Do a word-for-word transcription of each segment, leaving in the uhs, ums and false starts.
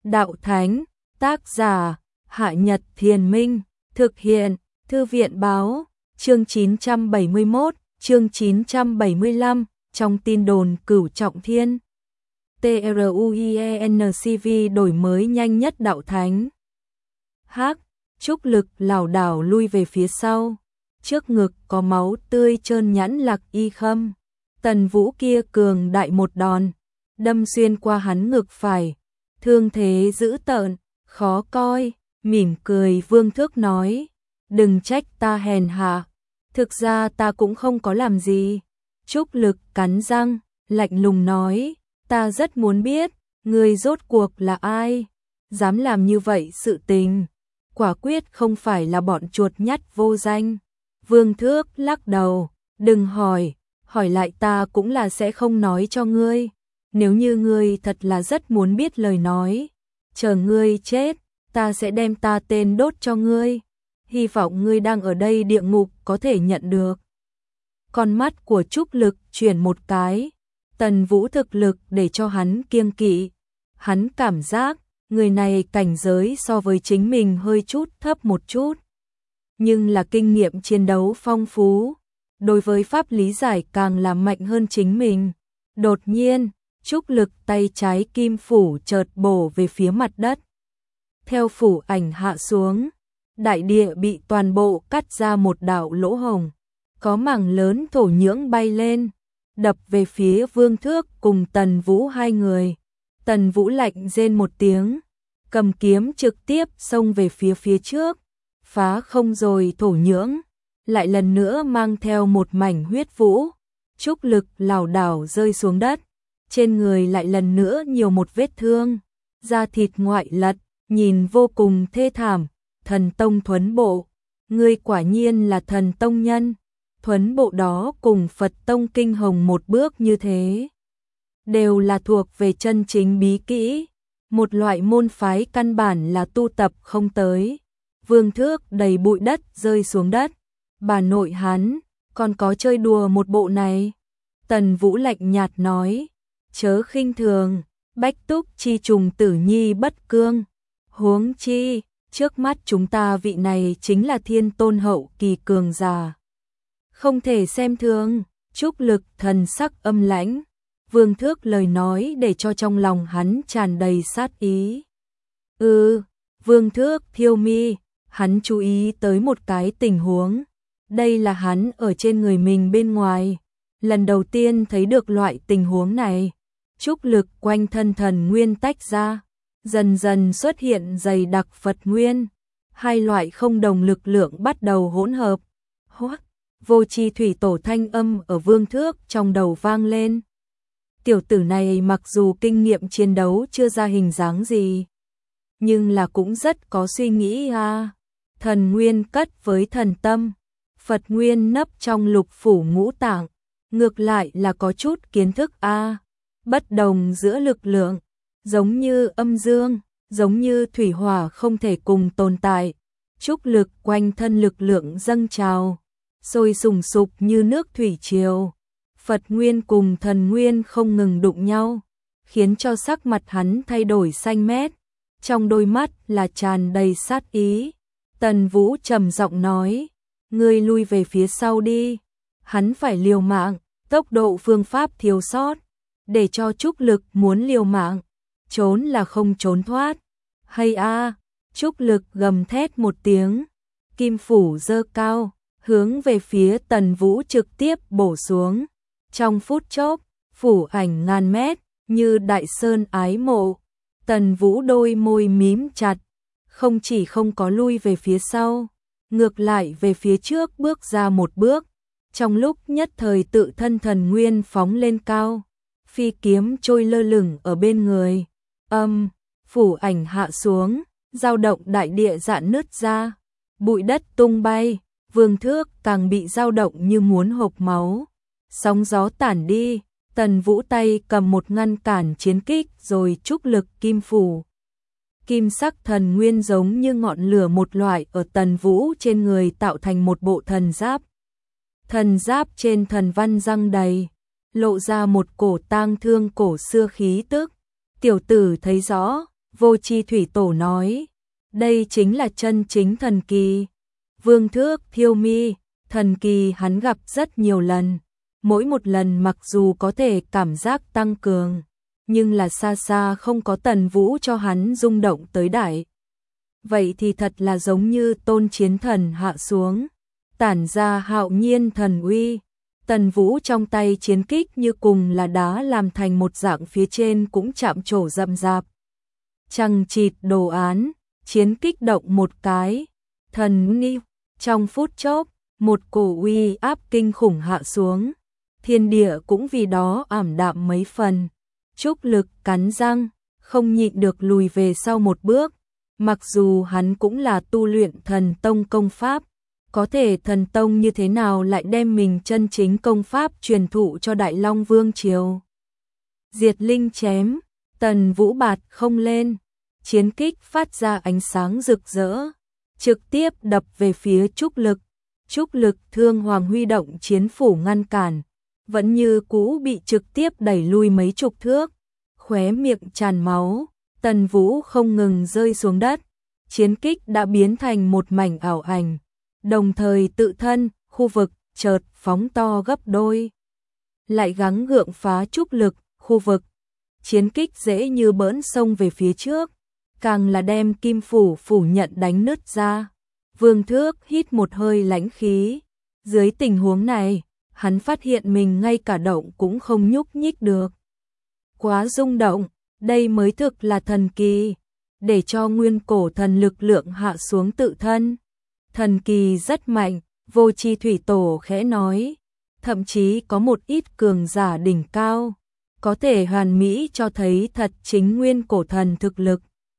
Đạo Thánh, tác giả, Hạ Nhật Thiền Minh, thực hiện, Thư viện Báo, chương chín trăm bảy mươi mốt, chương chín trăm bảy mươi lăm, trong tin đồn Cửu Trọng Thiên. TRUIENCV đổi mới nhanh nhất Đạo Thánh. Hắc, Trúc Lực lảo đảo lui về phía sau, trước ngực có máu tươi trơn nhẵn Lạc Y Khâm. Tần Vũ kia cường đại một đòn, đâm xuyên qua hắn ngực phải, thương thế dữ tợn, khó coi, mỉm cười Vương Thước nói, đừng trách ta hèn hạ, thực ra ta cũng không có làm gì. Trúc Lực cắn răng, lạnh lùng nói, ta rất muốn biết, ngươi rốt cuộc là ai, dám làm như vậy sự tình, quả quyết không phải là bọn chuột nhắt vô danh. Vương Thước lắc đầu, đừng hỏi, hỏi lại ta cũng là sẽ không nói cho ngươi, nếu như ngươi thật là rất muốn biết lời nói, chờ ngươi chết, ta sẽ đem ta tên đốt cho ngươi, hy vọng ngươi đang ở đây địa ngục có thể nhận được. Con mắt của Trúc Lực chuyển một cái, Tần Vũ thực lực để cho hắn kiêng kỵ, hắn cảm giác người này cảnh giới so với chính mình hơi chút thấp một chút, nhưng là kinh nghiệm chiến đấu phong phú, đối với pháp lý giải càng là mạnh hơn chính mình. Đột nhiên, Trúc Lực tay trái kim phủ chợt bổ về phía mặt đất. Theo phủ ảnh hạ xuống, đại địa bị toàn bộ cắt ra một đạo lỗ hồng, có mảng lớn thổ nhưỡng bay lên, đập về phía Vương Thước cùng Tần Vũ hai người. Tần Vũ lạnh rên một tiếng, cầm kiếm trực tiếp xông về phía phía trước, phá không rồi thổ nhưỡng, lại lần nữa mang theo một mảnh huyết vũ. Trúc Lực lảo đảo rơi xuống đất, trên người lại lần nữa nhiều một vết thương, da thịt ngoại lật, nhìn vô cùng thê thảm. Thần tông thuấn bộ, ngươi quả nhiên là thần tông nhân, thuấn bộ đó cùng Phật tông kinh hồng một bước như thế, đều là thuộc về chân chính bí kỹ, một loại môn phái căn bản là tu tập không tới. Vương Thước đầy bụi đất rơi xuống đất, bà nội hắn, còn có chơi đùa một bộ này. Tần Vũ lạnh nhạt nói, chớ khinh thường, bách túc chi trùng tử nhi bất cương, huống chi, trước mắt chúng ta vị này chính là thiên tôn hậu kỳ cường giả, không thể xem thường. Trúc Lực thần sắc âm lãnh, Vương Thước lời nói để cho trong lòng hắn tràn đầy sát ý. Ừ, Vương Thước thiêu mi, hắn chú ý tới một cái tình huống, đây là hắn ở trên người mình bên ngoài, lần đầu tiên thấy được loại tình huống này. Trúc Lực quanh thân thần nguyên tách ra, dần dần xuất hiện dày đặc Phật nguyên, hai loại không đồng lực lượng bắt đầu hỗn hợp. Hoắc, vô chi thủy tổ thanh âm ở Vương Thước trong đầu vang lên. Tiểu tử này mặc dù kinh nghiệm chiến đấu chưa ra hình dáng gì, nhưng là cũng rất có suy nghĩ à. Thần nguyên cất với thần tâm, Phật nguyên nấp trong lục phủ ngũ tạng, ngược lại là có chút kiến thức a. À. Bất đồng giữa lực lượng, giống như âm dương, giống như thủy hỏa không thể cùng tồn tại. Trúc Lực quanh thân lực lượng dâng trào, sôi sùng sục như nước thủy triều. Phật nguyên cùng thần nguyên không ngừng đụng nhau, khiến cho sắc mặt hắn thay đổi xanh mét, trong đôi mắt là tràn đầy sát ý. Tần Vũ trầm giọng nói, ngươi lui về phía sau đi. Hắn phải liều mạng, tốc độ phương pháp thiếu sót, để cho Trúc Lực muốn liều mạng, trốn là không trốn thoát. Hay a, Trúc Lực gầm thét một tiếng, kim phủ giơ cao, hướng về phía Tần Vũ trực tiếp bổ xuống. Trong phút chốc, phủ ảnh ngàn mét, như đại sơn ái mộ. Tần Vũ đôi môi mím chặt, không chỉ không có lui về phía sau, ngược lại về phía trước bước ra một bước. Trong lúc nhất thời tự thân thần nguyên phóng lên cao, phi kiếm trôi lơ lửng ở bên người. Âm, phủ ảnh hạ xuống, dao động đại địa rạn nứt ra, bụi đất tung bay, Vương Thước càng bị dao động như muốn hộc máu. Sóng gió tản đi, Tần Vũ tay cầm một ngăn cản chiến kích rồi Trúc Lực kim phủ. Kim sắc thần nguyên giống như ngọn lửa một loại ở Tần Vũ trên người tạo thành một bộ thần giáp. Thần giáp trên thần văn răng đầy, lộ ra một cổ tang thương cổ xưa khí tức. Tiểu tử thấy rõ, Vô Chi Thủy Tổ nói, đây chính là chân chính thần kỳ. Vương Thước thiêu mi, thần kỳ hắn gặp rất nhiều lần, mỗi một lần mặc dù có thể cảm giác tăng cường, nhưng là xa xa không có Tần Vũ cho hắn rung động tới đại. Vậy thì thật là giống như tôn chiến thần hạ xuống, tản ra hạo nhiên thần uy. Tần Vũ trong tay chiến kích như cùng là đá làm thành một dạng, phía trên cũng chạm trổ rậm rạp. Chằng chịt đồ án, chiến kích động một cái, thần nghi, trong phút chốc, một cổ uy áp kinh khủng hạ xuống. Thiên địa cũng vì đó ảm đạm mấy phần. Trúc Lực cắn răng, không nhịn được lùi về sau một bước. Mặc dù hắn cũng là tu luyện thần tông công pháp, có thể thần tông như thế nào lại đem mình chân chính công pháp truyền thụ cho Đại Long Vương Triều. Diệt linh chém, Tần Vũ bạt không lên, chiến kích phát ra ánh sáng rực rỡ, trực tiếp đập về phía Trúc Lực. Trúc Lực Thương Hoàng huy động chiến phủ ngăn cản, vẫn như cũ bị trực tiếp đẩy lui mấy chục thước, khóe miệng tràn máu. Tần Vũ không ngừng rơi xuống đất, chiến kích đã biến thành một mảnh ảo ảnh, đồng thời tự thân, khu vực, chợt phóng to gấp đôi. Lại gắng gượng phá Trúc Lực, khu vực, chiến kích dễ như bỡn xông về phía trước, càng là đem kim phủ phủ nhận đánh nứt ra. Vương Thước hít một hơi lãnh khí, dưới tình huống này, hắn phát hiện mình ngay cả động cũng không nhúc nhích được. Quá rung động. Đây mới thực là thần kỳ, để cho nguyên cổ thần lực lượng hạ xuống tự thân. Thần kỳ rất mạnh, Vô Chi Thủy Tổ khẽ nói, thậm chí có một ít cường giả đỉnh cao, có thể hoàn mỹ cho thấy thật chính nguyên cổ thần thực lực.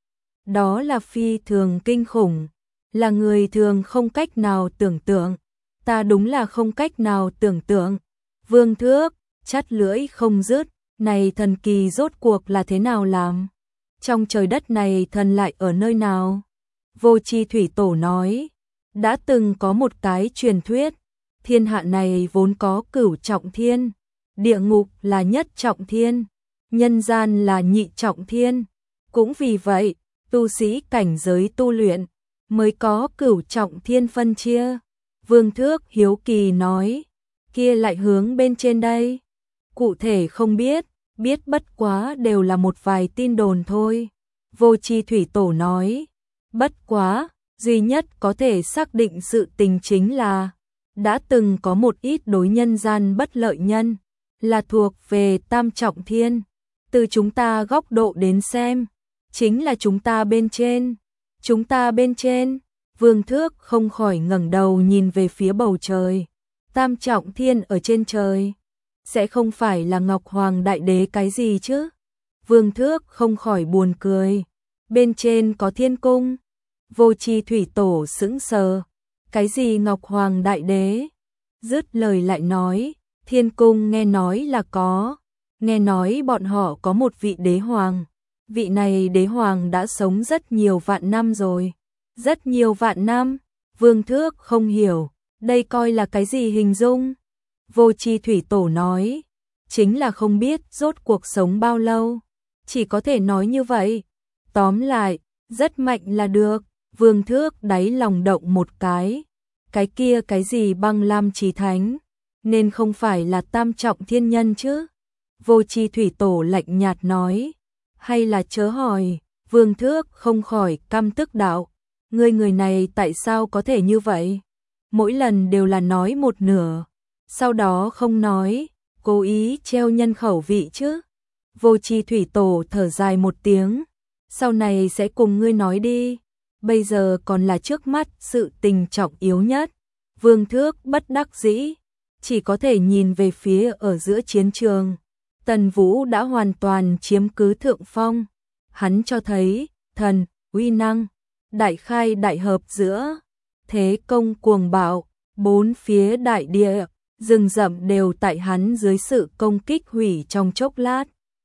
Đó là phi thường kinh khủng, là người thường không cách nào tưởng tượng, ta đúng là không cách nào tưởng tượng. Vương Thước, chắt lưỡi không dứt. Này thần kỳ rốt cuộc là thế nào làm? Trong trời đất này thần lại ở nơi nào? Vô Chi Thủy Tổ nói, đã từng có một cái truyền thuyết, thiên hạ này vốn có cửu trọng thiên, địa ngục là nhất trọng thiên, nhân gian là nhị trọng thiên. Cũng vì vậy, tu sĩ cảnh giới tu luyện mới có cửu trọng thiên phân chia. Vương Thước hiếu kỳ nói, kia lại hướng bên trên đây. Cụ thể không biết, biết bất quá đều là một vài tin đồn thôi. Vô Chi Thủy Tổ nói, bất quá, duy nhất có thể xác định sự tình chính là, đã từng có một ít đối nhân gian bất lợi nhân, là thuộc về tam trọng thiên. Từ chúng ta góc độ đến xem, chính là chúng ta bên trên. Chúng ta bên trên, Vương Thước không khỏi ngẩng đầu nhìn về phía bầu trời. Tam trọng thiên ở trên trời, sẽ không phải là Ngọc Hoàng Đại Đế cái gì chứ? Vương Thước không khỏi buồn cười. Bên trên có thiên cung. Vô Chi Thủy Tổ sững sờ. Cái gì Ngọc Hoàng Đại Đế? Dứt lời lại nói, thiên cung nghe nói là có. Nghe nói bọn họ có một vị đế hoàng. Vị này đế hoàng đã sống rất nhiều vạn năm rồi. Rất nhiều vạn năm. Vương Thước không hiểu, đây coi là cái gì hình dung? Vô Chi Thủy Tổ nói, chính là không biết rốt cuộc sống bao lâu, chỉ có thể nói như vậy. Tóm lại, rất mạnh là được. Vương Thước đáy lòng động một cái, cái kia cái gì Băng Lam Chí Thánh, nên không phải là tam trọng thiên nhân chứ? Vô Chi Thủy Tổ lạnh nhạt nói, hay là chớ hỏi. Vương Thước không khỏi căm tức đạo, ngươi người này tại sao có thể như vậy? Mỗi lần đều là nói một nửa, sau đó không nói, cố ý treo nhân khẩu vị chứ. Vô Chi Thủy Tổ thở dài một tiếng, sau này sẽ cùng ngươi nói đi, bây giờ còn là trước mắt sự tình trọng yếu nhất. Vương Thước bất đắc dĩ, chỉ có thể nhìn về phía ở giữa chiến trường. Tần Vũ đã hoàn toàn chiếm cứ thượng phong, hắn cho thấy thần, uy năng, đại khai đại hợp giữa, thế công cuồng bạo, bốn phía đại địa, rừng rậm đều tại hắn dưới sự công kích hủy trong chốc lát.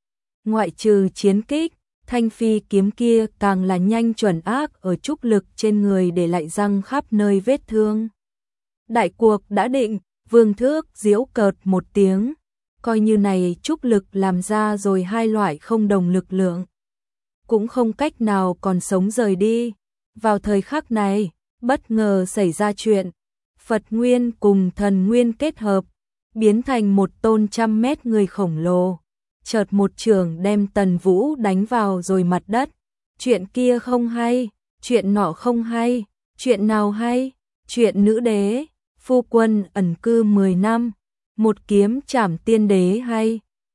Ngoại trừ chiến kích, thanh phi kiếm kia càng là nhanh chuẩn ác ở trúc lực trên người để lại răng khắp nơi vết thương. Đại cuộc đã định, Vương Thước giễu cợt một tiếng, coi như này trúc lực làm ra rồi hai loại không đồng lực lượng. cũng không cách nào còn sống rời đi. Vào thời khắc này, bất ngờ xảy ra chuyện, Phật Nguyên cùng Thần Nguyên kết hợp, biến thành một tôn trăm mét người khổng lồ. Chợt một trường đem Tần Vũ đánh vào rồi mặt đất. Chuyện kia không hay, chuyện nọ không hay, chuyện nào hay? Chuyện nữ đế, phu quân ẩn cư mười năm, một kiếm trảm tiên đế hay.